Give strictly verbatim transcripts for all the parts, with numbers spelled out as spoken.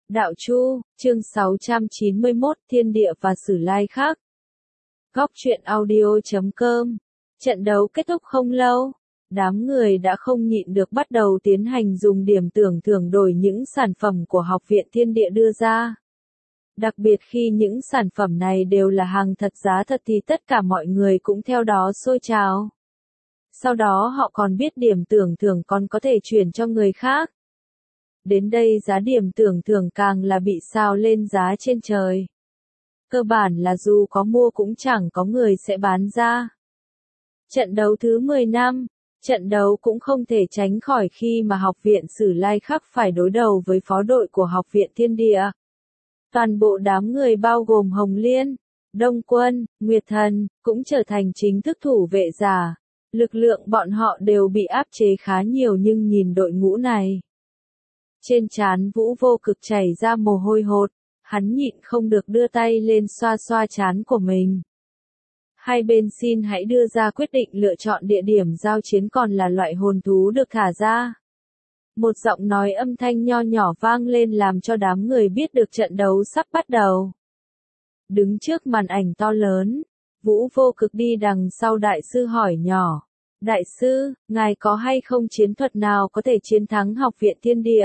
Đạo Chu, chương sáu trăm chín mươi mốt, Thiên Địa và Sử Lai Khắc. Góc truyện audio chấm com. Trận đấu kết thúc không lâu, đám người đã không nhịn được bắt đầu tiến hành dùng điểm tưởng thưởng đổi những sản phẩm của Học viện Thiên Địa đưa ra. Đặc biệt khi những sản phẩm này đều là hàng thật giá thật thì tất cả mọi người cũng theo đó sôi trào. Sau đó họ còn biết điểm tưởng thưởng còn có thể chuyển cho người khác. Đến đây giá điểm tưởng thưởng càng là bị sao lên giá trên trời. Cơ bản là dù có mua cũng chẳng có người sẽ bán ra. Trận đấu thứ mười năm, trận đấu cũng không thể tránh khỏi khi mà Học viện Sử Lai Khắc phải đối đầu với phó đội của Học viện Thiên Địa. Toàn bộ đám người bao gồm Hồng Liên, Đông Quân, Nguyệt Thần, cũng trở thành chính thức thủ vệ giả. Lực lượng bọn họ đều bị áp chế khá nhiều nhưng nhìn đội ngũ này. Trên trán Vũ Vô Cực chảy ra mồ hôi hột, hắn nhịn không được đưa tay lên xoa xoa trán của mình. Hai bên xin hãy đưa ra quyết định lựa chọn địa điểm giao chiến còn là loại hồn thú được thả ra. Một giọng nói âm thanh nho nhỏ vang lên làm cho đám người biết được trận đấu sắp bắt đầu. Đứng trước màn ảnh to lớn, Vũ Vô Cực đi đằng sau đại sư hỏi nhỏ. Đại sư, ngài có hay không chiến thuật nào có thể chiến thắng Học viện Thiên Địa?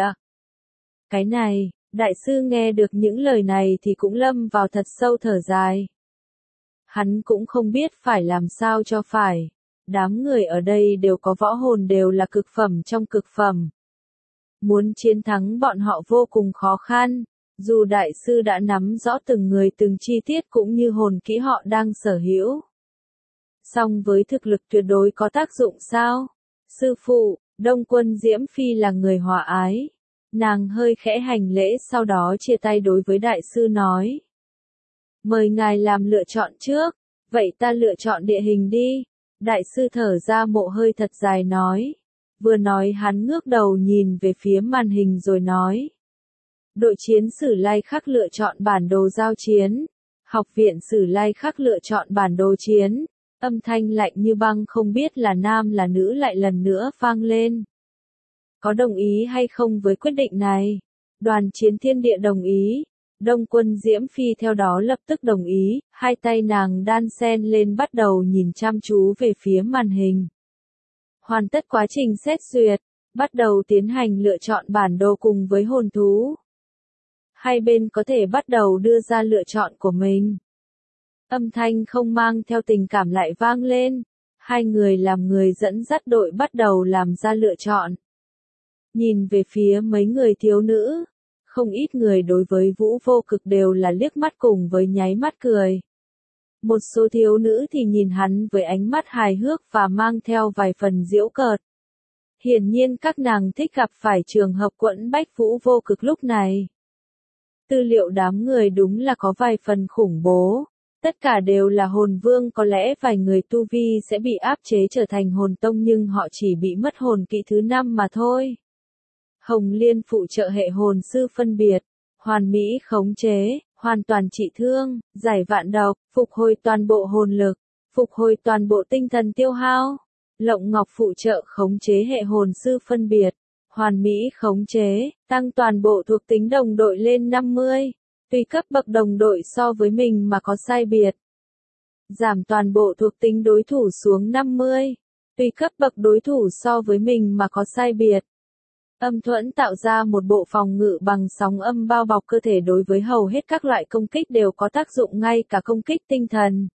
Cái này, đại sư nghe được những lời này thì cũng lâm vào thật sâu thở dài. Hắn cũng không biết phải làm sao cho phải. Đám người ở đây đều có võ hồn đều là cực phẩm trong cực phẩm. Muốn chiến thắng bọn họ vô cùng khó khăn, dù đại sư đã nắm rõ từng người từng chi tiết cũng như hồn kỹ họ đang sở hữu. Song với thực lực tuyệt đối có tác dụng sao? Sư phụ, Đông Quân Diễm Phi là người hòa ái. Nàng hơi khẽ hành lễ sau đó chia tay đối với đại sư nói. Mời ngài làm lựa chọn trước, vậy ta lựa chọn địa hình đi. Đại sư thở ra mộ hơi thật dài nói. Vừa nói hắn ngước đầu nhìn về phía màn hình rồi nói. Đội chiến Sử Lai Khắc lựa chọn bản đồ giao chiến. Học viện Sử Lai Khắc lựa chọn bản đồ chiến. Âm thanh lạnh như băng không biết là nam là nữ lại lần nữa vang lên. Có đồng ý hay không với quyết định này? Đoàn chiến Thiên Địa đồng ý. Đông Quân Diễm Phi theo đó lập tức đồng ý, hai tay nàng đan sen lên bắt đầu nhìn chăm chú về phía màn hình. Hoàn tất quá trình xét duyệt, bắt đầu tiến hành lựa chọn bản đồ cùng với hồn thú. Hai bên có thể bắt đầu đưa ra lựa chọn của mình. Âm thanh không mang theo tình cảm lại vang lên. Hai người làm người dẫn dắt đội bắt đầu làm ra lựa chọn. Nhìn về phía mấy người thiếu nữ, không ít người đối với Vũ Vô Cực đều là liếc mắt cùng với nháy mắt cười. Một số thiếu nữ thì nhìn hắn với ánh mắt hài hước và mang theo vài phần giễu cợt. Hiển nhiên các nàng thích gặp phải trường hợp quẫn bách Vũ Vô Cực lúc này. Tư liệu đám người đúng là có vài phần khủng bố. Tất cả đều là hồn vương, có lẽ vài người tu vi sẽ bị áp chế trở thành hồn tông nhưng họ chỉ bị mất hồn kỹ thứ năm mà thôi. Hồng Liên phụ trợ hệ hồn sư phân biệt, hoàn mỹ khống chế, hoàn toàn trị thương, giải vạn độc, phục hồi toàn bộ hồn lực, phục hồi toàn bộ tinh thần tiêu hao. Lộng Ngọc phụ trợ khống chế hệ hồn sư phân biệt, hoàn mỹ khống chế, tăng toàn bộ thuộc tính đồng đội lên năm mươi. Tùy cấp bậc đồng đội so với mình mà có sai biệt. Giảm toàn bộ thuộc tính đối thủ xuống năm mươi. Tùy cấp bậc đối thủ so với mình mà có sai biệt. Âm thuẫn tạo ra một bộ phòng ngự bằng sóng âm bao bọc cơ thể đối với hầu hết các loại công kích đều có tác dụng ngay cả công kích tinh thần.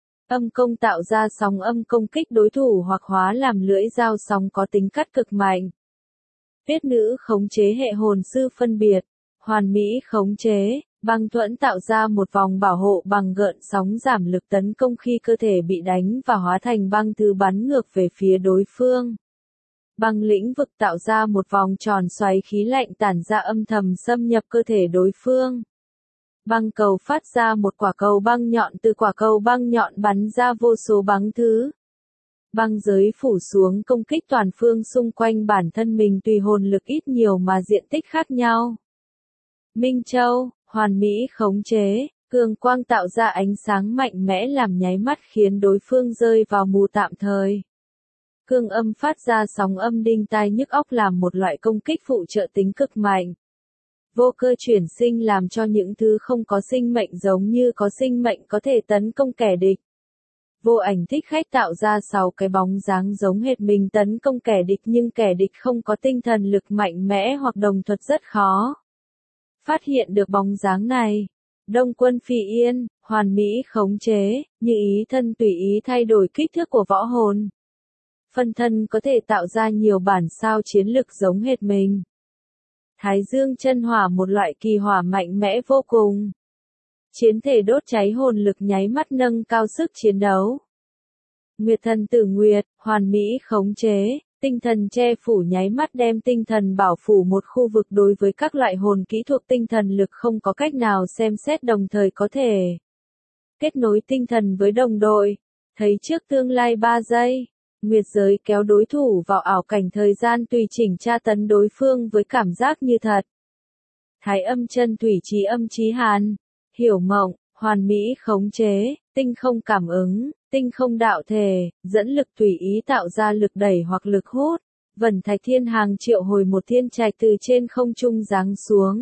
Âm công tạo ra sóng âm công kích đối thủ hoặc hóa làm lưỡi dao sóng có tính cắt cực mạnh. Tuyết nữ khống chế hệ hồn sư phân biệt, hoàn mỹ khống chế. Băng thuẫn tạo ra một vòng bảo hộ bằng gợn sóng giảm lực tấn công khi cơ thể bị đánh và hóa thành băng thứ bắn ngược về phía đối phương. Băng lĩnh vực tạo ra một vòng tròn xoáy khí lạnh tản ra âm thầm xâm nhập cơ thể đối phương. Băng cầu phát ra một quả cầu băng nhọn, từ quả cầu băng nhọn bắn ra vô số băng thứ. Băng giới phủ xuống công kích toàn phương xung quanh bản thân mình tùy hồn lực ít nhiều mà diện tích khác nhau. Minh Châu, hoàn mỹ khống chế, cường quang tạo ra ánh sáng mạnh mẽ làm nháy mắt khiến đối phương rơi vào mù tạm thời. Cương âm phát ra sóng âm đinh tai nhức óc làm một loại công kích phụ trợ tính cực mạnh. Vô cơ chuyển sinh làm cho những thứ không có sinh mệnh giống như có sinh mệnh có thể tấn công kẻ địch. Vô ảnh thích khách tạo ra sáu cái bóng dáng giống hệt mình tấn công kẻ địch nhưng kẻ địch không có tinh thần lực mạnh mẽ hoặc đồng thuật rất khó phát hiện được bóng dáng này. Đông Quân Phi Yên, hoàn mỹ khống chế, như ý thân tùy ý thay đổi kích thước của võ hồn. Phân thân có thể tạo ra nhiều bản sao chiến lực giống hệt mình. Thái Dương chân hỏa một loại kỳ hỏa mạnh mẽ vô cùng. Chiến thể đốt cháy hồn lực nháy mắt nâng cao sức chiến đấu. Nguyệt thần tử nguyệt, hoàn mỹ khống chế, tinh thần che phủ nháy mắt đem tinh thần bảo phủ một khu vực đối với các loại hồn kỹ thuộc tinh thần lực không có cách nào xem xét đồng thời có thể kết nối tinh thần với đồng đội. Thấy trước tương lai ba giây, Nguyệt giới kéo đối thủ vào ảo cảnh thời gian tùy chỉnh tra tấn đối phương với cảm giác như thật. Thái âm chân thủy trí âm trí hàn, hiểu mộng, hoàn mỹ khống chế, tinh không cảm ứng, tinh không đạo thể, dẫn lực tùy ý tạo ra lực đẩy hoặc lực hút, vẩn thạch thiên hàng triệu hồi một thiên trạch từ trên không trung giáng xuống.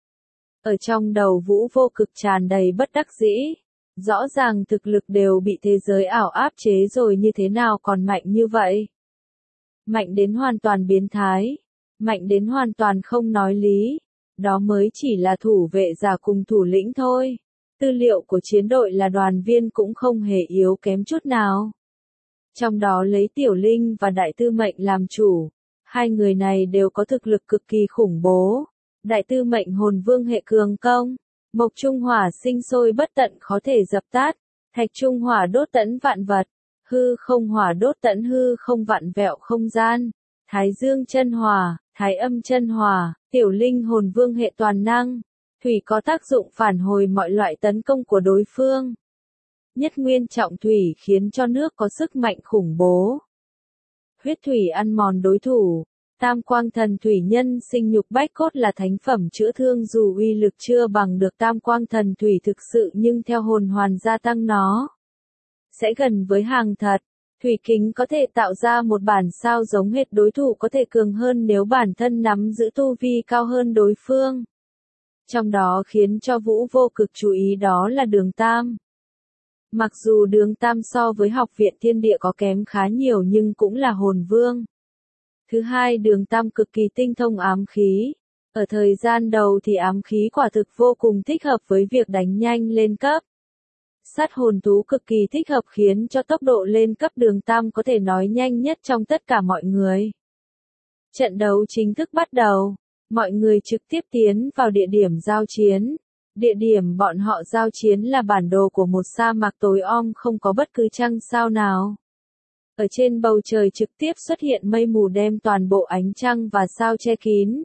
Ở trong đầu Vũ Vô Cực tràn đầy bất đắc dĩ, rõ ràng thực lực đều bị thế giới ảo áp chế rồi như thế nào còn mạnh như vậy. Mạnh đến hoàn toàn biến thái, mạnh đến hoàn toàn không nói lý, đó mới chỉ là thủ vệ giả cùng thủ lĩnh thôi. Tư liệu của chiến đội là đoàn viên cũng không hề yếu kém chút nào. Trong đó lấy Tiểu Linh và Đại Tư Mệnh làm chủ, hai người này đều có thực lực cực kỳ khủng bố. Đại Tư Mệnh hồn vương hệ cường công, Mộc Trung Hỏa sinh sôi bất tận khó thể dập tắt, Thạch Trung Hỏa đốt tận vạn vật, Hư Không Hỏa đốt tận hư không vạn vẹo không gian, Thái Dương chân hỏa, Thái Âm chân hỏa, Tiểu Linh hồn vương hệ toàn năng. Thủy có tác dụng phản hồi mọi loại tấn công của đối phương. Nhất nguyên trọng thủy khiến cho nước có sức mạnh khủng bố. Huyết thủy ăn mòn đối thủ. Tam quang thần thủy nhân sinh nhục bách cốt là thánh phẩm chữa thương dù uy lực chưa bằng được tam quang thần thủy thực sự nhưng theo hồn hoàn gia tăng nó sẽ gần với hàng thật. Thủy kính có thể tạo ra một bản sao giống hệt đối thủ có thể cường hơn nếu bản thân nắm giữ tu vi cao hơn đối phương. Trong đó khiến cho Vũ Vô Cực chú ý đó là Đường Tam. Mặc dù Đường Tam so với Học viện Thiên Địa có kém khá nhiều nhưng cũng là hồn vương. Thứ hai, Đường Tam cực kỳ tinh thông ám khí. Ở thời gian đầu thì ám khí quả thực vô cùng thích hợp với việc đánh nhanh lên cấp. Sát hồn thú cực kỳ thích hợp khiến cho tốc độ lên cấp Đường Tam có thể nói nhanh nhất trong tất cả mọi người. Trận đấu chính thức bắt đầu. Mọi người trực tiếp tiến vào địa điểm giao chiến. Địa điểm bọn họ giao chiến là bản đồ của một sa mạc tối om không có bất cứ trăng sao nào. Ở trên bầu trời trực tiếp xuất hiện mây mù đem toàn bộ ánh trăng và sao che kín.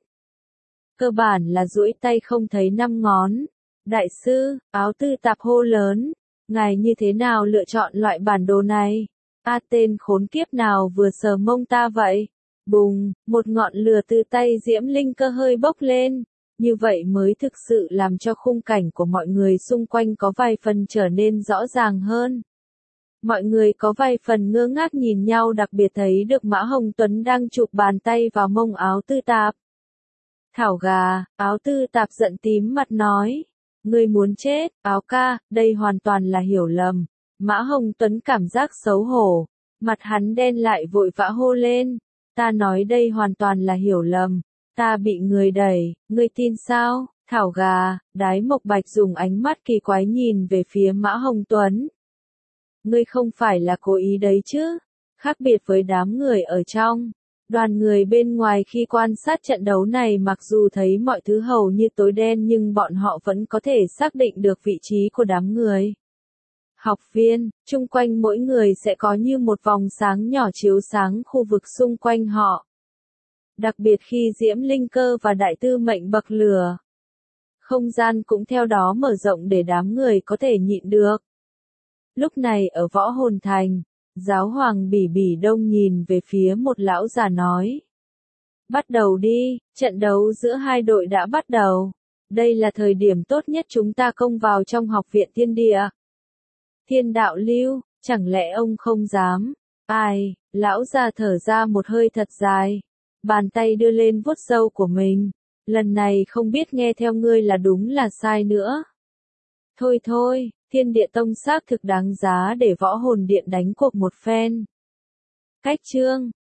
Cơ bản là duỗi tay không thấy năm ngón. Đại sư, Áo Tư Tạp hô lớn. Ngài như thế nào lựa chọn loại bản đồ này? A tên khốn kiếp nào vừa sờ mông ta vậy? Bùng, một ngọn lửa từ tay Diễm Linh Cơ hơi bốc lên, như vậy mới thực sự làm cho khung cảnh của mọi người xung quanh có vài phần trở nên rõ ràng hơn. Mọi người có vài phần ngơ ngác nhìn nhau đặc biệt thấy được Mã Hồng Tuấn đang chụp bàn tay vào mông Áo Tư Tạp. Thảo gà, Áo Tư Tạp giận tím mặt nói, ngươi muốn chết, Áo ca, đây hoàn toàn là hiểu lầm. Mã Hồng Tuấn cảm giác xấu hổ, mặt hắn đen lại vội vã hô lên. Ta nói đây hoàn toàn là hiểu lầm, ta bị người đẩy, ngươi tin sao? Thảo gà, Đái Mộc Bạch dùng ánh mắt kỳ quái nhìn về phía Mã Hồng Tuấn. Ngươi không phải là cố ý đấy chứ? Khác biệt với đám người ở trong, đoàn người bên ngoài khi quan sát trận đấu này mặc dù thấy mọi thứ hầu như tối đen nhưng bọn họ vẫn có thể xác định được vị trí của đám người. Học viên, chung quanh mỗi người sẽ có như một vòng sáng nhỏ chiếu sáng khu vực xung quanh họ. Đặc biệt khi Diễm Linh Cơ và Đại Tư Mệnh bậc lửa. Không gian cũng theo đó mở rộng để đám người có thể nhịn được. Lúc này ở Võ Hồn Thành, Giáo hoàng Bỉ Bỉ Đông nhìn về phía một lão già nói. Bắt đầu đi, trận đấu giữa hai đội đã bắt đầu. Đây là thời điểm tốt nhất chúng ta công vào trong Học viện Thiên Địa. Thiên đạo lưu, chẳng lẽ ông không dám? Ai, lão già thở ra một hơi thật dài. Bàn tay đưa lên vuốt râu của mình. lần này không biết nghe theo ngươi là đúng là sai nữa. Thôi thôi, Thiên Địa Tông xác thực đáng giá để Võ Hồn Điện đánh cuộc một phen. Cách chương